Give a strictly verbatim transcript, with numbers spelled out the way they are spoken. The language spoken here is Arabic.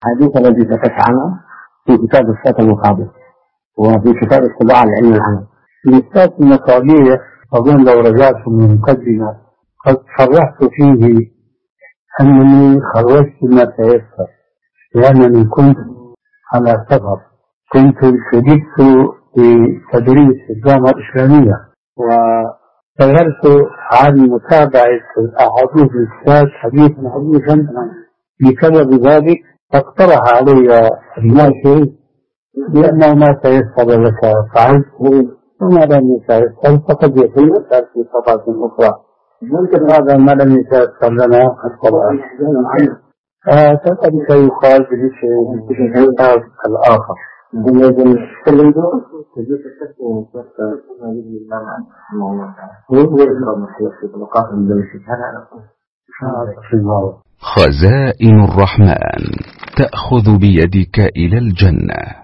الحديث الذي ذكرت عنه في كتاب الصوت المقابل وفي كتاب اتباع العلم العمل. لإثبات المصابيح أظن لو رجعت من المقدمة قد صرحت فيه أنني خرجت ما تيسر، لأنني كنت على سفر، كنت شددت في تدريس الجامعة الإسلامية واشتغلت عن متابعة الأحاديث الكتاب حديثا حديثا. بسبب ذلك اقترح علي الناشر لأنه ما تيسر لك فعلته وما لم يتيسر فقد يكون أثر في صفحة أخرى. ممكن هذا ما لم يتيسر لنا الطبع فكذلك يقال بالكتاب الآخر. خزائن الرحمن تأخذ بيدك إلى الجنة.